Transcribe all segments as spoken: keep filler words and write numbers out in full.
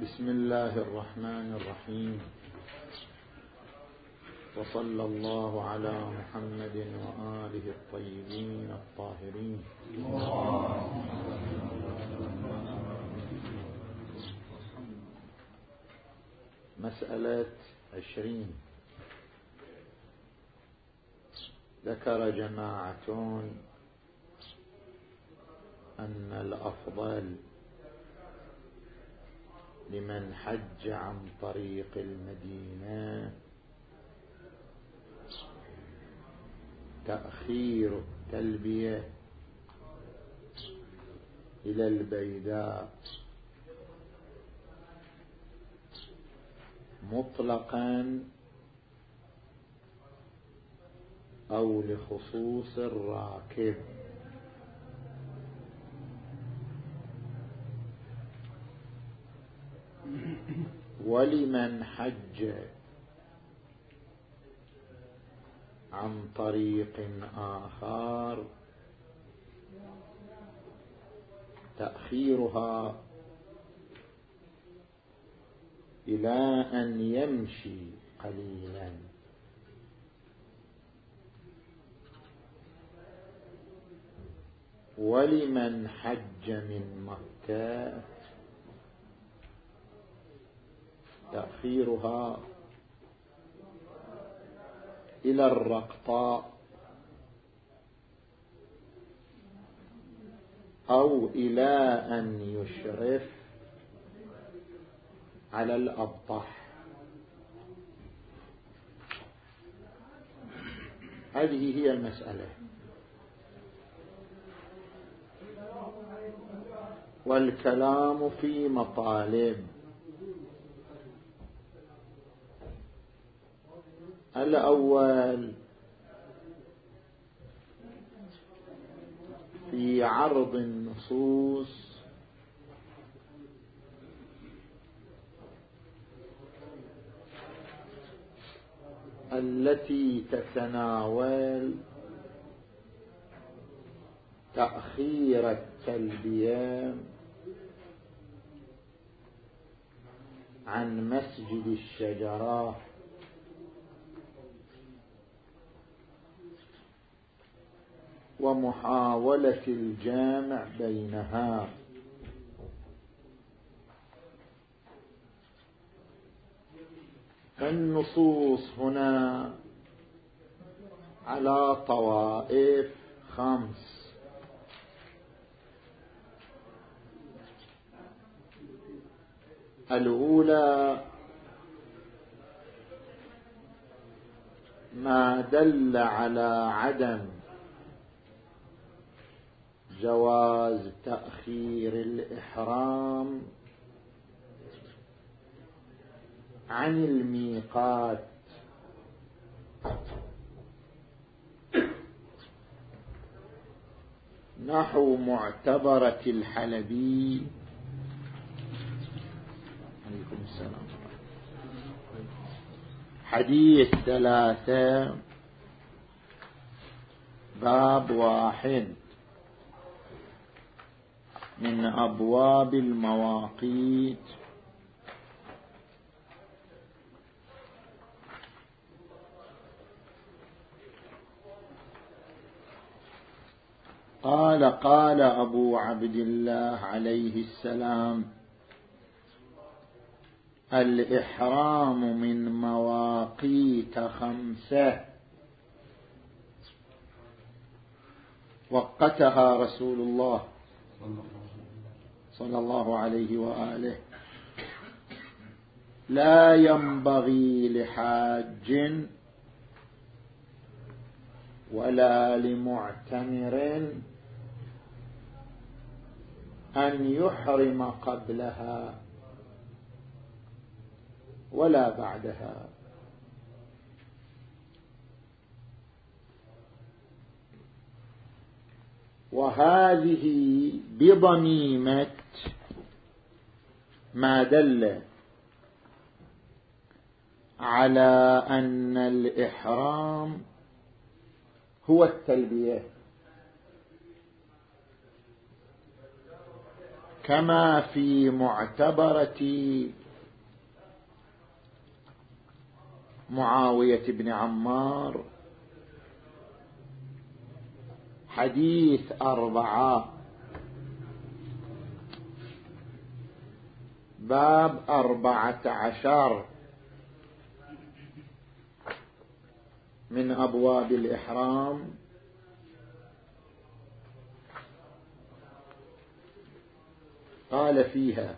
بسم الله الرحمن الرحيم، وصلى الله على محمد وآله الطيبين الطاهرين. مسألة عشرين. ذكر جماعة أن الأفضل لمن حج عن طريق المدينة تأخير التلبية إلى البيداء مطلقا أو لخصوص الراكب، ولمن حج عن طريق آخر تأخيرها إلى أن يمشي قليلا. ولمن حج من مكة تأخيرها إلى الرقطاء أو إلى أن يشرف على الأبطح. هذه هي المسألة. والكلام في مطالب. الأول في عرض النصوص التي تتناول تأخير التلبية عن مسجد الشجرة ومحاولة الجامع بينها. النصوص هنا على طوائف خمس. الأولى ما دل على عدم جواز تأخير الإحرام عن الميقات، نحو معتبرة الحلبي عليكم السلام حديث ثلاثة باب واحد من أبواب المواقيت. قال قال أبو عبد الله عليه السلام: الإحرام من مواقيت خمسة وقتها رسول الله صلى الله عليه وآله، لا ينبغي لحاج ولا لمعتمر أن يحرم قبلها ولا بعدها. وهذه بضميمة ما دل على أن الإحرام هو التلبية، كما في معتبرة معاوية بن عمار حديث أربعة باب أربعة عشر من أبواب الإحرام. قال فيها: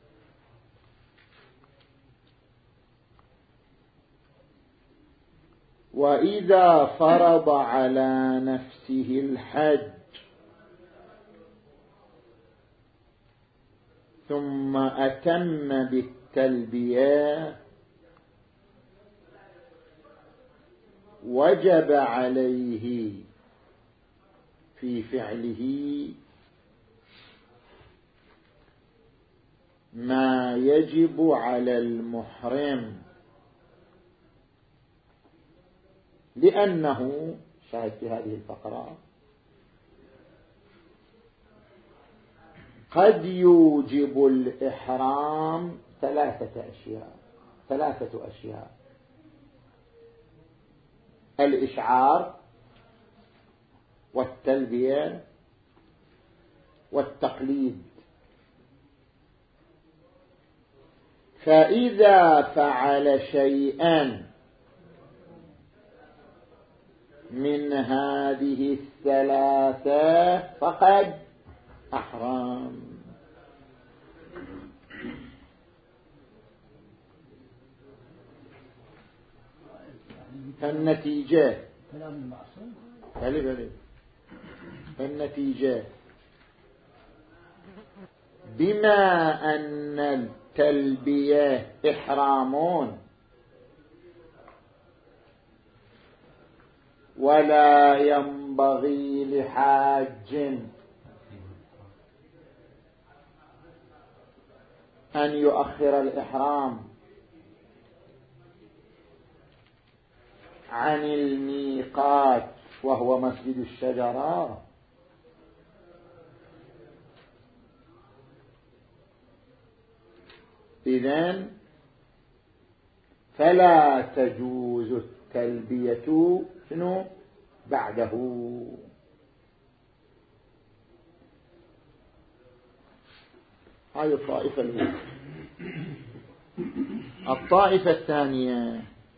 وإذا فرض على نفسه الحج ثم أتم بالتلبية وجب عليه في فعله ما يجب على المحرم، لأنه شاهد في هذه الفقرة قد يوجب الإحرام ثلاثة أشياء ثلاثة أشياء: الإشعار والتلبية والتقليد. فإذا فعل شيئا من هذه الثلاثة فقد أحرم. فالنتيجة فالنتيجة بما أن التلبية إحرام ولا ينبغي لحاج أن يؤخر الإحرام عن الميقات وهو مسجد الشجرة، إذن فلا تجوز التلبية شنو بعده. هذه الطائفة الأولى. الطائفة الثانية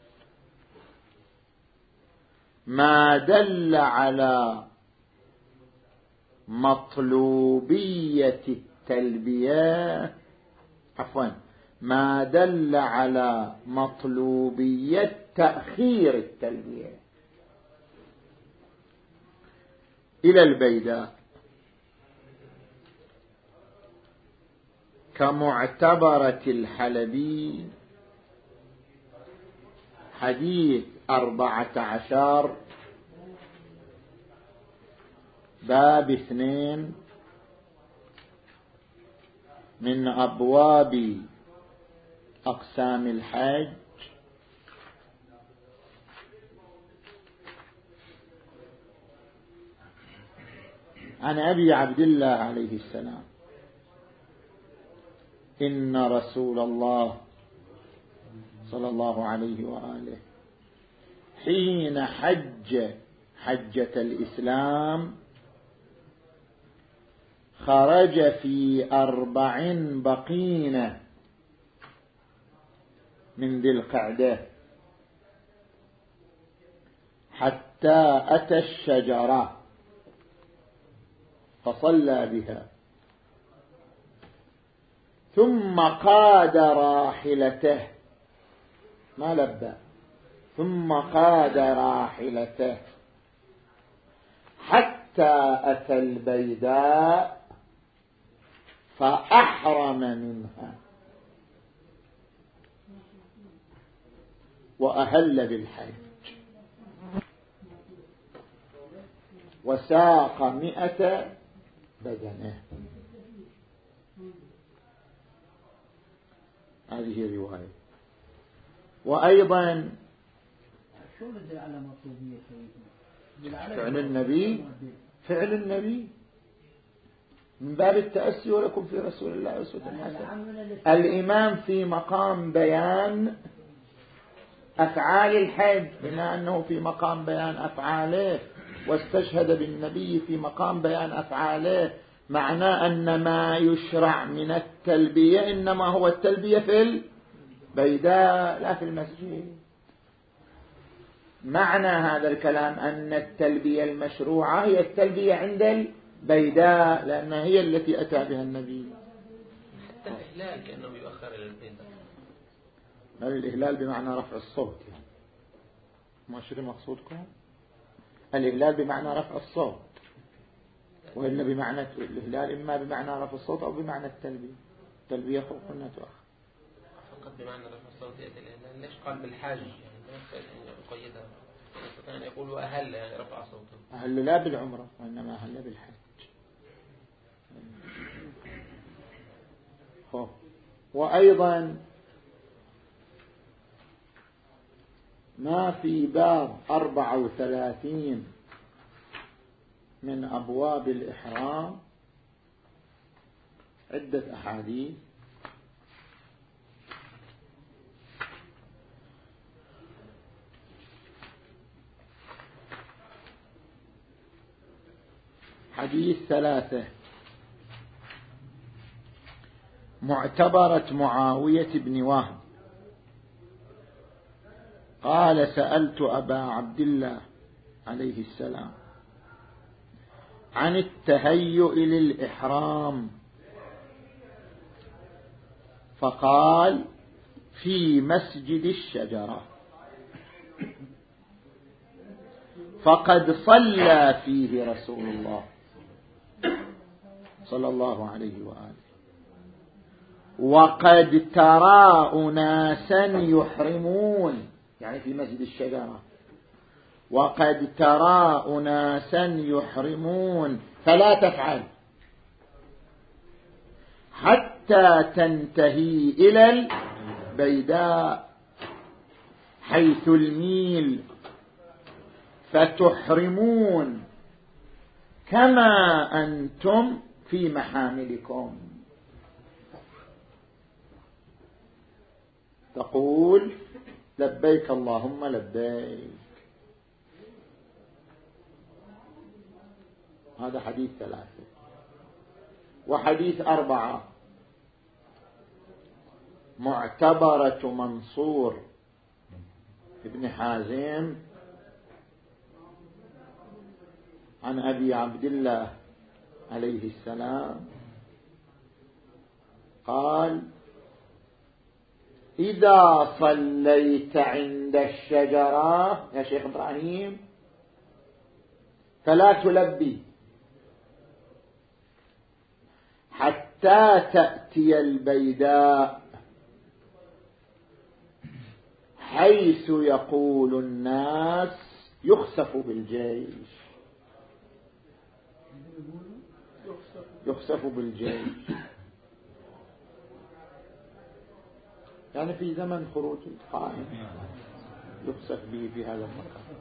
ما دل على مطلوبية التلبية عفوا ما دل على مطلوبية تأخير التلبية إلى البيداء كمعتبرة الحلبي حديث أربعة عشر باب اثنين من أبواب أقسام الحج. عن أبي عبد الله عليه السلام: إن رسول الله صلى الله عليه وآله حين حج حجة الإسلام خرج في أربع بقين من ذي القعدة حتى أتى الشجرة فصلى بها، ثم قاد راحلته ما لبى ثم قاد راحلته حتى أتى البيداء فأحرم منها وأهل بالحج وساق مئة بدنه. هذه رواية. وأيضا فعل النبي فعل النبي من باب التأسي ولكم في رسول الله أسوة حسنة. الإمام في مقام بيان أفعال الحج، بما أنه في مقام بيان أفعاله واستشهد بالنبي في مقام بيان أفعاله، معناه أن ما يشرع من التلبية إنما هو التلبية في البيداء لا في المسجد. معنى هذا الكلام أن التلبية المشروعة هي التلبية عند البيداء، لأنها هي التي أتى بها النبي. حتى الإهلال كأنه يؤخر إلى البيداء. الإهلال بمعنى رفع الصوت، يعني ماشي مقصودكم؟ الإهلال بمعنى رفع الصوت، وإن بمعنى الإهلال إما بمعنى رفع الصوت أو بمعنى التلبية. التلبية قلنا تؤخر فقط بمعنى رفع الصوت يأتي الإهلال. ليش قال بالحاج؟ يعني ما يستطيع أن يقيدها، يستطيع أن يقول أهل يعني رفع صوته. أهل لا بالعمرة وإنما أهل بالحج. وأيضا ما في باب أربعة وثلاثين من أبواب الإحرام عدة أحاديث. حديث ثلاثة: معتبرة معاوية بن وهب قال: سألت أبا عبد الله عليه السلام عن التهيؤ للإحرام، فقال: في مسجد الشجرة، فقد صلى فيه رسول الله صلى الله عليه وآله، وقد ترى أناسا يحرمون، يعني في مسجد الشجرة، وقد ترى أناسا يحرمون فلا تفعل حتى تنتهي إلى البيداء حيث الميل فتحرمون كما أنتم في محاملكم. تقول: لبيك اللهم لبيك. هذا حديث ثلاثة. وحديث أربعة: معتبرة منصور ابن حازم عن أبي عبد الله عليه السلام قال: إذا صليت عند الشجرة يا شيخ إبراهيم فلا تلبي حتى تأتي البيداء حيث يقول الناس يخسف بالجيش. يخسف بالجيش يعني في زمن خروج القائم يخسف به في هذا المكان.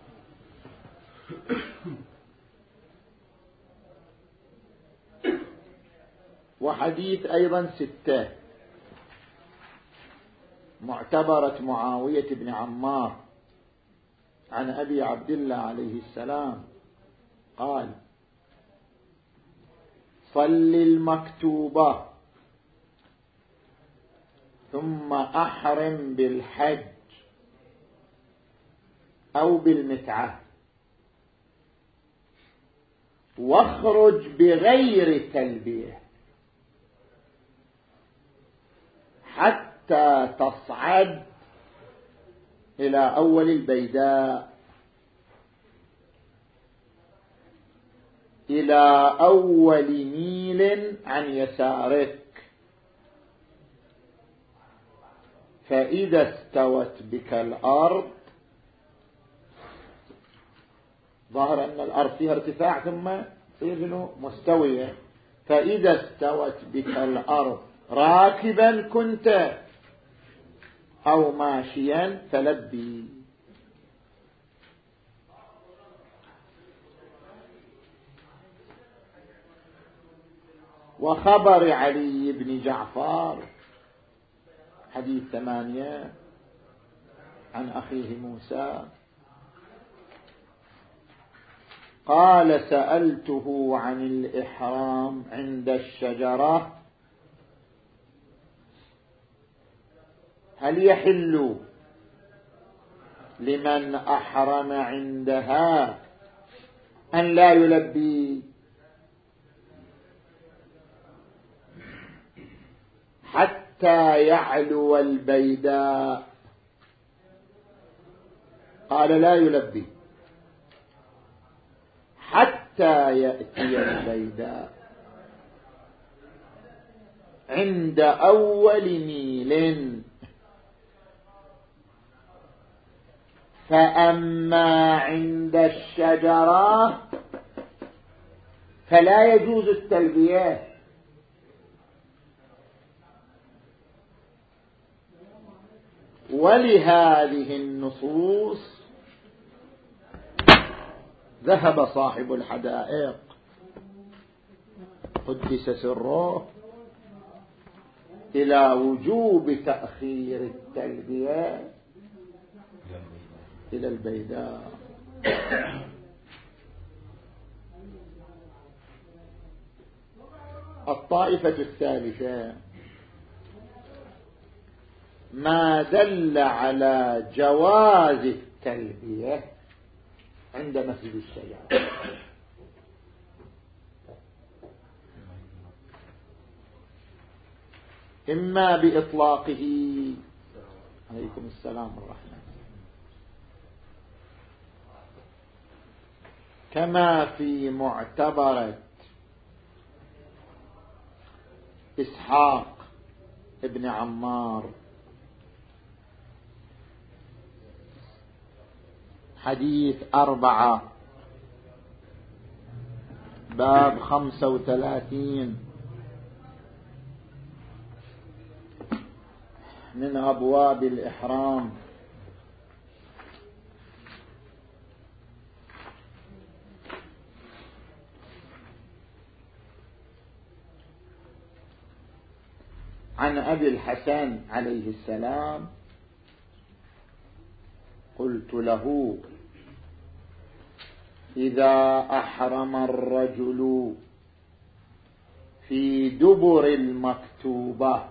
وحديث أيضا ستة: معتبرة معاوية بن عمار عن أبي عبد الله عليه السلام قال: صل المكتوبة ثم أحرم بالحج أو بالمتعة واخرج بغير تلبية حتى تصعد إلى أول البيداء إلى أول ميل عن يسارك، فإذا استوت بك الأرض، ظهر أن الأرض فيها ارتفاع ثم تصير مستوية، فإذا استوت بك الأرض راكبا كنت أو ماشيا فلبي. وخبر علي بن جعفر حديث ثمانية عن أخيه موسى قال سألته عن الإحرام عند الشجرة هل يحل لمن أحرم عندها أن لا يلبي حتى يعلو البيداء؟ قال لا يلبي حتى يأتي البيداء عند أول ميل، فأما عند الشجرة فلا يجوز التلبية، ولهذه النصوص ذهب صاحب الحدائق قدس سره إلى وجوب تأخير التلبية إلى البيداء. الطائفة الثالثة ما دل على جواز التلبية عند مسجد الشجرة، إما بإطلاقه عليكم السلام والرحمة كما في معتبرة إسحاق ابن عمار حديث أربعة باب خمسة وثلاثين من أبواب الإحرام. عن أبي الحسن عليه السلام قلت له إذا أحرم الرجل في دبر المكتوبة،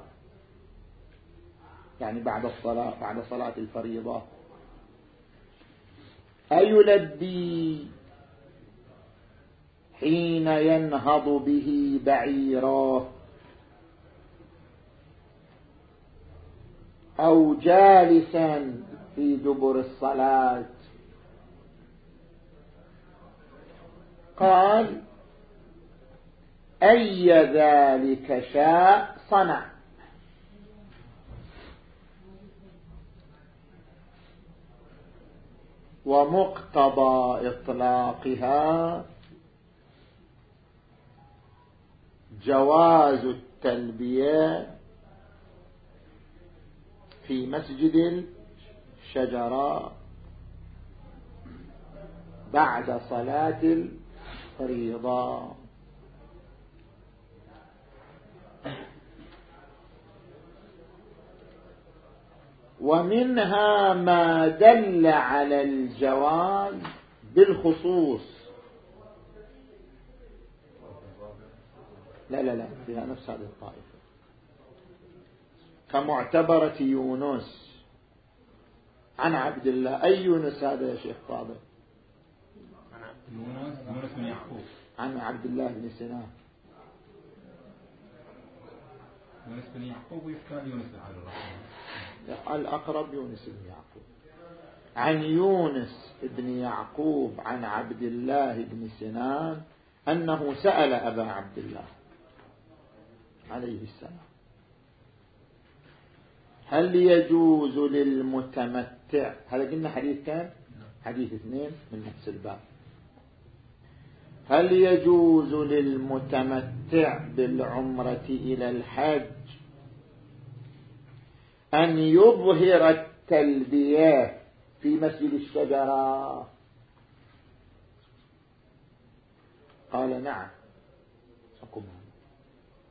يعني بعد الصلاة بعد صلاة الفريضة، أيلبي حين ينهض به بعيره أو جالسا في دبر الصلاة؟ قال أي ذلك شاء صنع. ومقتضى إطلاقها جواز التلبية في مسجد الشجرة بعد صلاة الفريضة. ومنها ما دل على الجواز بالخصوص. لا لا لا فيها نفس هذه الطائفة كمعتبرة يونس عن عبد الله. أي يونس هذا يا شيخ فاضل؟ يونس يونس بن يعقوب عن عبد الله بن سنان. يونس بن يعقوب ويفتى يونس على الرحمن. الأقرب يونس بن يعقوب. عن يونس بن يعقوب عن عبد الله بن سنان أنه سأل أبا عبد الله عليه السلام هل يجوز للمتمتع، هذا قلنا حديث كان حديث اثنين من نفس الباب، هل يجوز للمتمتع بالعمرة إلى الحج أن يظهر التلبية في مسجد الشجرة؟ قال نعم.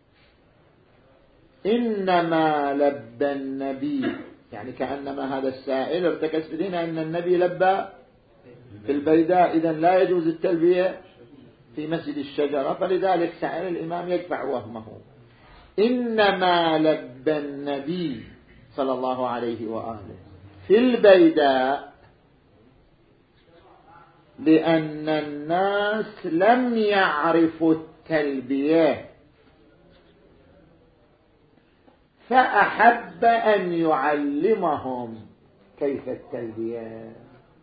إنما لبى النبي، يعني كأنما هذا السائل ارتكز في دينه أن النبي لبى في البيداء، إذن لا يجوز التلبية في مسجد الشجرة، فلذلك سائل الإمام يدفع وهمه. إنما لبى النبي صلى الله عليه وآله في البيداء لأن الناس لم يعرفوا التلبية فأحب أن يعلمهم كيف التلبية.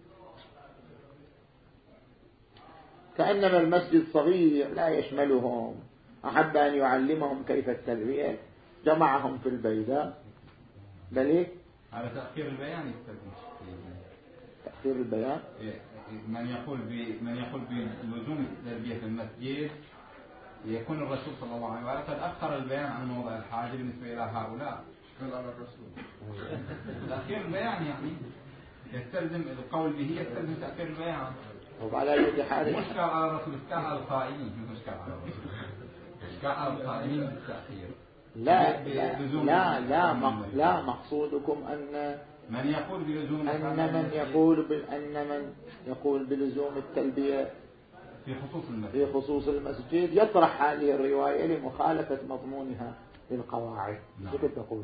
كأنما المسجد صغير لا يشملهم، أحب أن يعلمهم كيف التلبية، جمعهم في البيداء. بل على تأخير البيان يستخدم تأخير البيان. من يقول من يقول بلزوم التلبية في المسجد يكون الرسول صلى الله عليه وسلم قد أخر البيان عن موضع الحاجة بالنسبة إلى هؤلاء. قال على الرسول تأخير البيان يعني يستلزم القول به، يستلزم تأخير البيان. وعلى أي حال مشكلة على الرسول، إشكال على القائمين، مشكلة على الرسول، إشكال على القائمين بالتأخير. لا لا لا لا, لا مقصودكم أن من يقول بلزوم أن من يقول أن من يقول بلزوم التلبية في خصوص المسجد في خصوص المسجد يطرح هذه الرواية لمخالفة مضمونها للقواعد. كيف تقول؟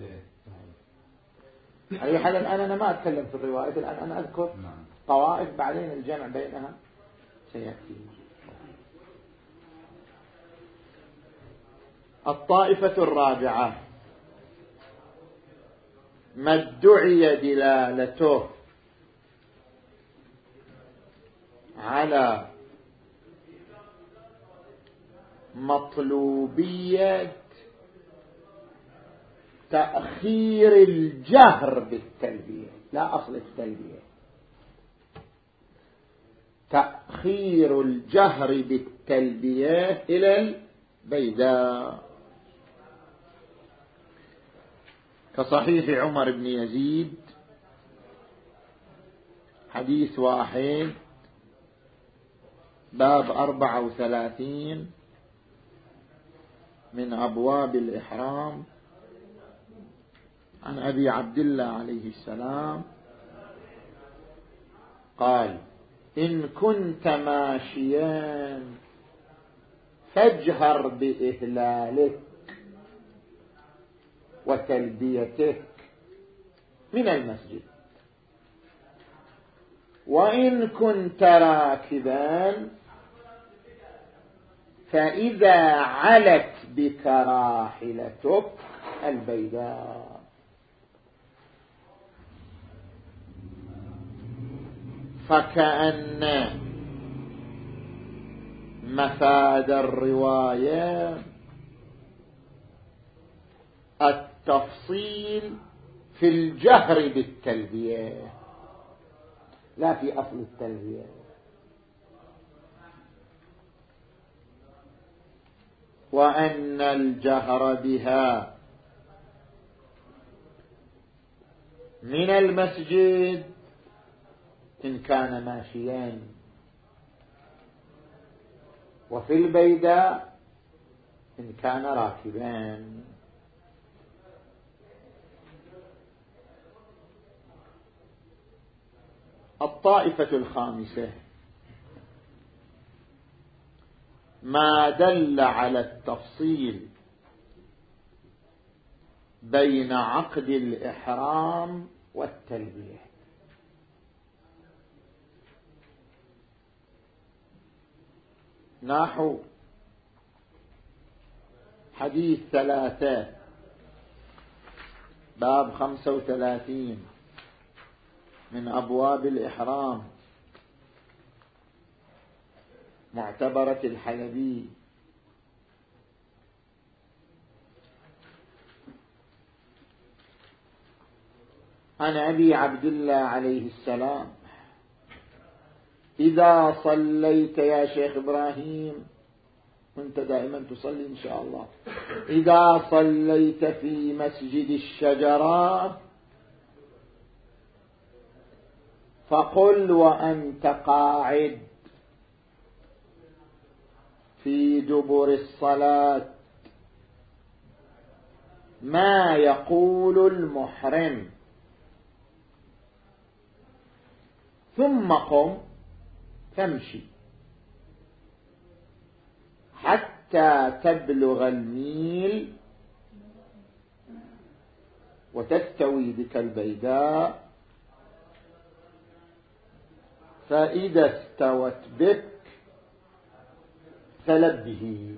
أي حال الآن أنا ما أتكلم في الرواية، الآن أنا أذكر طوائف بعدين الجمع بينها سيأتي. الطائفة الرابعة ما ادعي دلالته على مطلوبية تأخير الجهر بالتلبية، لا أصل التلبية، تأخير الجهر بالتلبية إلى البيداء، كصحيح عمر بن يزيد حديث واحد باب أربعة وثلاثين من أبواب الإحرام عن أبي عبد الله عليه السلام قال: إن كنت ماشيا فاجهر بإهلالك وتلبيتك من المسجد، وإن كنت راكبا فإذا علت بك راحلتك البيداء. فكأن مفاد الرواية التفصيل في الجهر بالتلبية لا في أصل التلبية. وأن الجهر بها من المسجد إن كان ماشيا، وفي البيداء إن كان راكبا. الطائفة الخامسة ما دل على التفصيل بين عقد الإحرام والتلبية، نحو حديث ثلاثة باب خمسة وثلاثين من أبواب الإحرام معتبرة الحلبي عن أبي عبد الله عليه السلام: إذا صليت يا شيخ إبراهيم، وانت دائما تصلي إن شاء الله، إذا صليت في مسجد الشجرة فقل وأنت قاعد في دبر الصلاة: ما يقول المحرم ثم قم فامشي حتى تبلغ الميل وتستوي بك البيداء، فإذا استوت بك فلبه.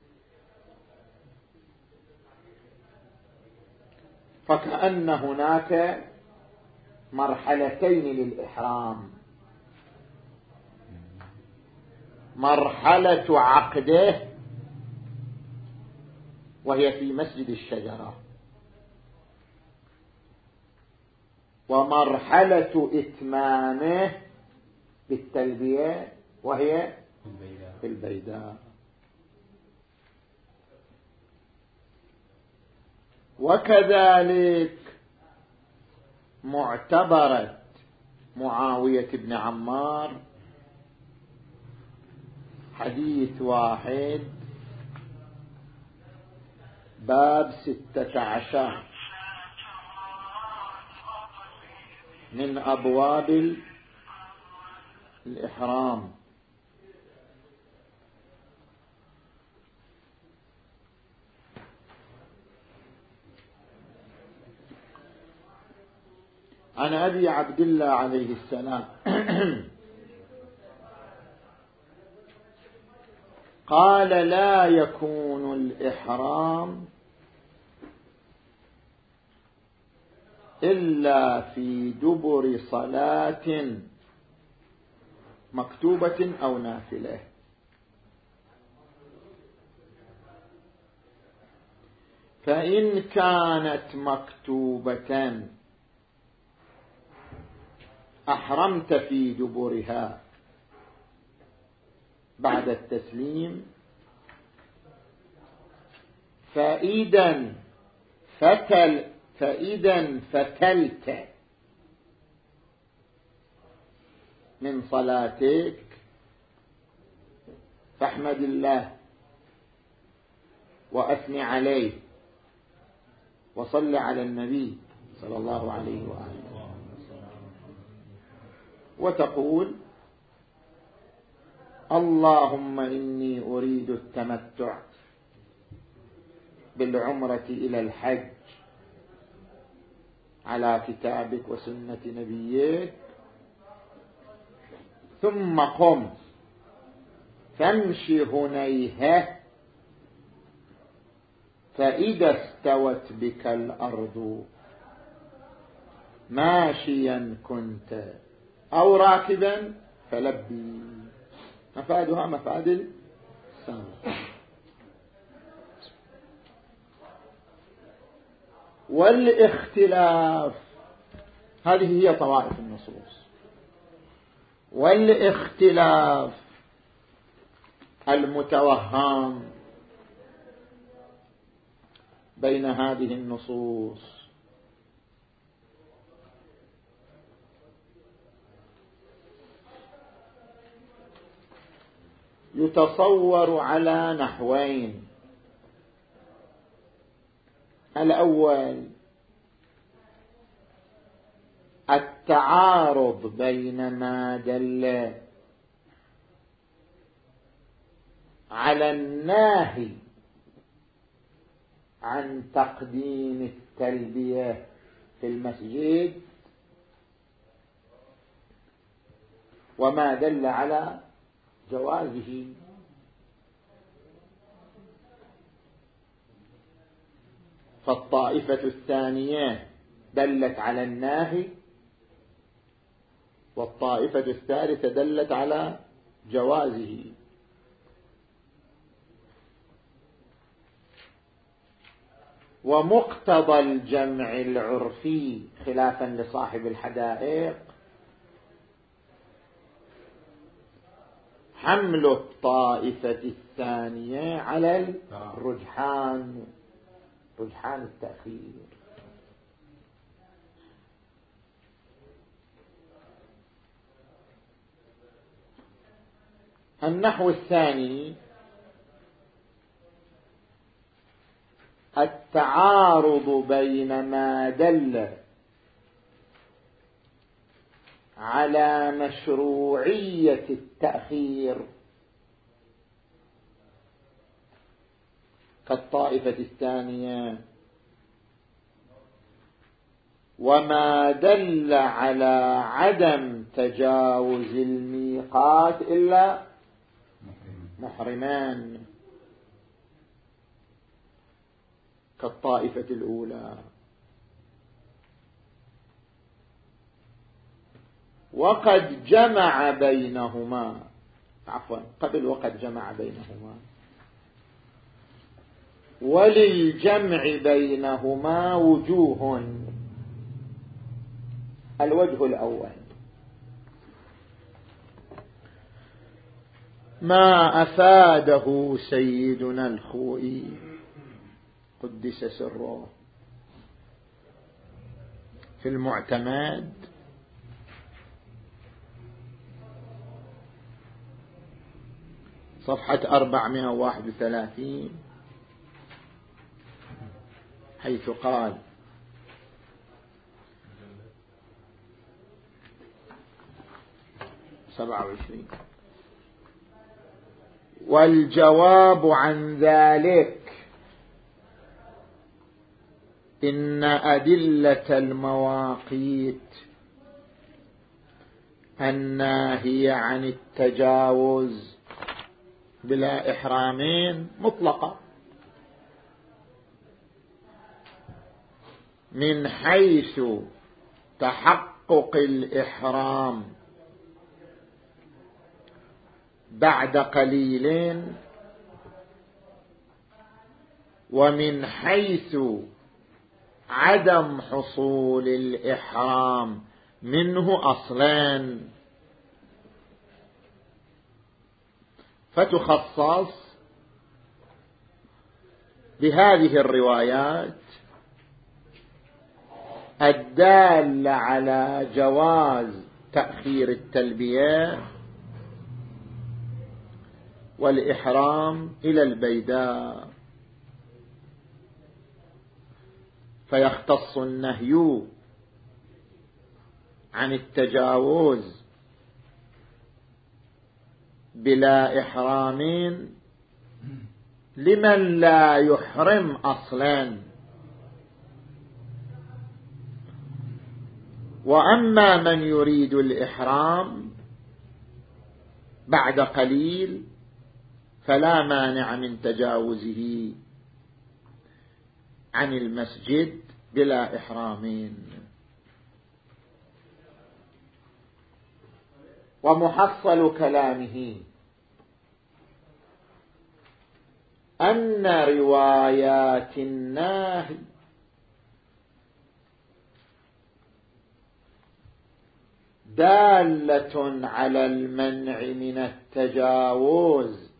فكأن هناك مرحلتين للإحرام: مرحلة عقده وهي في مسجد الشجرة، ومرحلة إتمامه بالتلبية وهي في البيداء. وكذلك معتبرة معاوية بن عمار حديث واحد باب ستة عشر من أبواب الإحرام. عن أبي عبد الله عليه السلام قال: لا يكون الإحرام إلا في دبر صلاة مكتوبة أو نافلة، فإن كانت مكتوبة أحرمت في دبرها بعد التسليم، فإذا فتل فإذا فتلت من صلاتك فاحمد الله وأثني عليه وصل على النبي صلى الله عليه وآله، وتقول: اللهم إني أريد التمتع بالعمرة إلى الحج على كتابك وسنة نبيك، ثم قم فامشي هنيهة، فإذا استوت بك الأرض ماشيا كنت أو راكبا فلبي. مفادها مفاد السابق. والاختلاف، هذه هي طوائف النصوص، والاختلاف المتوهم بين هذه النصوص يتصور على نحوين: الأول التعارض بين ما دل على الناهي عن تقديم التلبية في المسجد وما دل على جوازه. فالطائفة الثانية دلت على الناهي، والطائفة الثالثة دلت على جوازه. ومقتضى الجمع العرفي خلافا لصاحب الحدائق حمل الطائفة الثانية على الرجحان، رجحان التأخير. النحو الثاني: التعارض بين ما دل على مشروعية التأخير كالطائفة الثانية، وما دل على عدم تجاوز الميقات إلا محرمان كالطائفة الأولى. وقد جمع بينهما، عفوا قبل وقد جمع بينهما، وللجمع بينهما وجوه. الوجه الأول ما أفاده سيدنا الخوئي قدس سره في المعتمد صفحة أربعمائة وواحد وثلاثين، حيث قال: سبعة وعشرين والجواب عن ذلك إن أدلة المواقيت الناهية عن التجاوز بلا إحرامين مطلقة، من حيث تحقق الإحرام بعد قليل، ومن حيث عدم حصول الإحرام منه أصلاً، فتخصص بهذه الروايات الدالة على جواز تأخير التلبية والإحرام إلى البيداء، فيختص النهي عن التجاوز بلا إحرام لمن لا يحرم أصلا، وأما من يريد الإحرام بعد قليل فلا مانع من تجاوزه عن المسجد بلا إحرام. ومحصل كلامه أن روايات الناهي دالة على المنع من التجاوز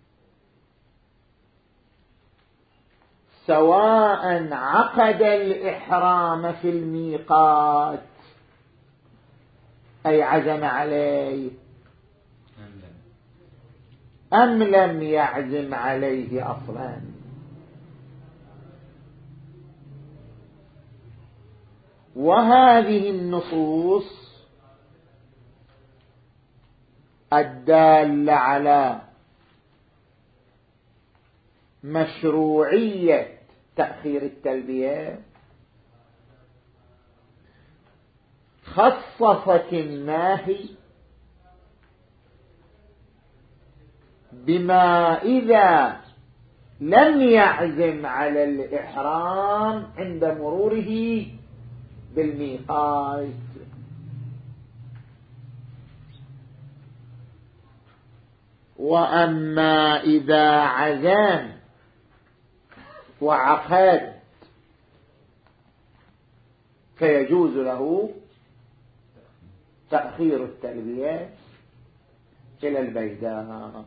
سواء عقد الإحرام في الميقات أي عزم عليه أم لم يعزم عليه أصلا. وهذه النصوص الدالة على مشروعية تأخير التلبية خصصت الناهي بما إذا لم يعزم على الإحرام عند مروره بالميقات، وأما إذا عزم وعقد فيجوز له تأخير التلبية إلى البيداء.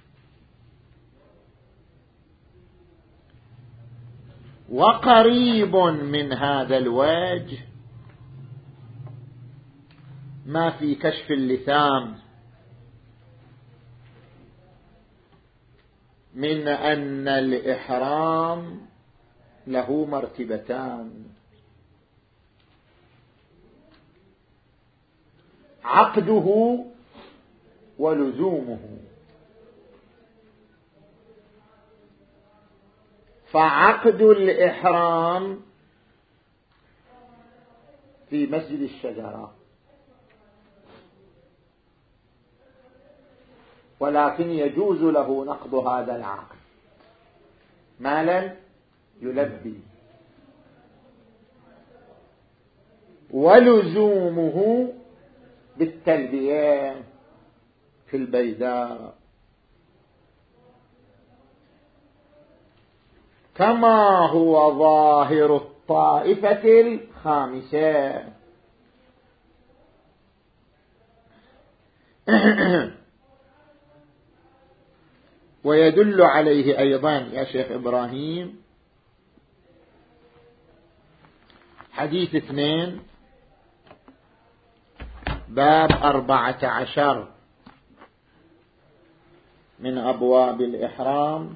وقريب من هذا الوجه ما في كشف اللثام من أن الإحرام له مرتبتان: عقده ولزومه. فعقد الإحرام في مسجد الشجرة، ولكن يجوز له نقض هذا العقد ما لم يلبي. ولزومه بالتلبية في البيداء، كما هو ظاهر الطائفة الخامسة. ويدل عليه أيضا يا شيخ إبراهيم حديث اثنين باب أربعة عشر من أبواب الإحرام،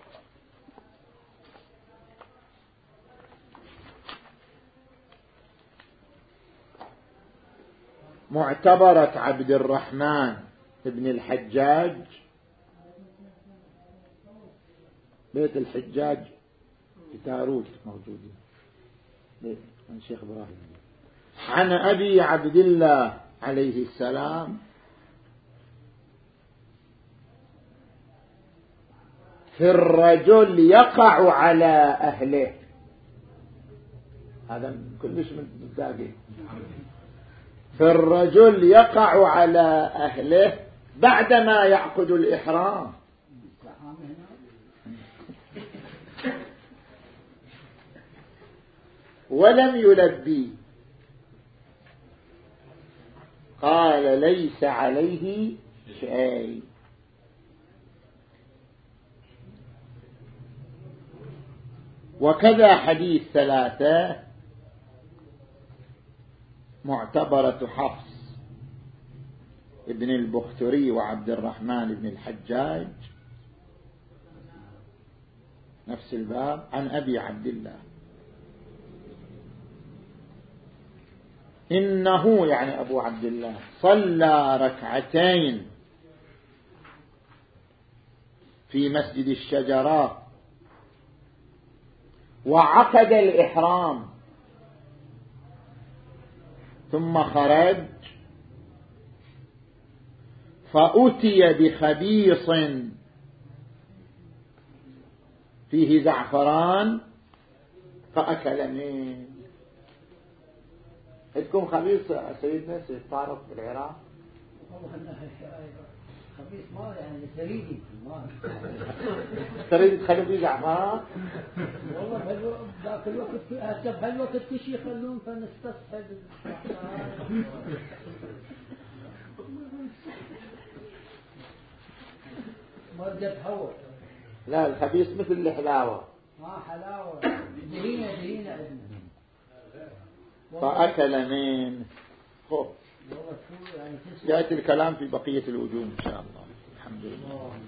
معتبرة عبد الرحمن ابن الحجاج، بيت الحجاج في تاروت موجودين، بيت الشيخ إبراهيم، عن أبي عبد الله عليه السلام في الرجل يقع على أهله. هذا كلش متداقق. في الرجل يقع على أهله بعدما يعقد الإحرام، ولم يلبي، قال ليس عليه شيء. وكذا حديث ثلاثة معتبرة حفص ابن البختري وعبد الرحمن بن الحجاج، نفس الباب، عن أبي عبد الله إنه يعني أبو عبد الله صلى ركعتين في مسجد الشجرة وعقد الإحرام ثم خرج فأتي بخبيص فيه زعفران فأكل منه. عندكم خبيص سيدنا سيد طارق بالعراق؟ خبيص ما يعني تريدي ما تريد تخلوا فيه زعفران؟ والله بهالوقت ذاك الوقت هسه بهالوقت كل شيء يخلون فنستصحب الزعفران. ما بدي اتهور. لا الخبيث مثل الحلاوة. ما حلاوة دهينة دهينة عندنا. فأكل من خب يأتي الكلام في بقية الوجوه إن شاء الله. الحمد لله.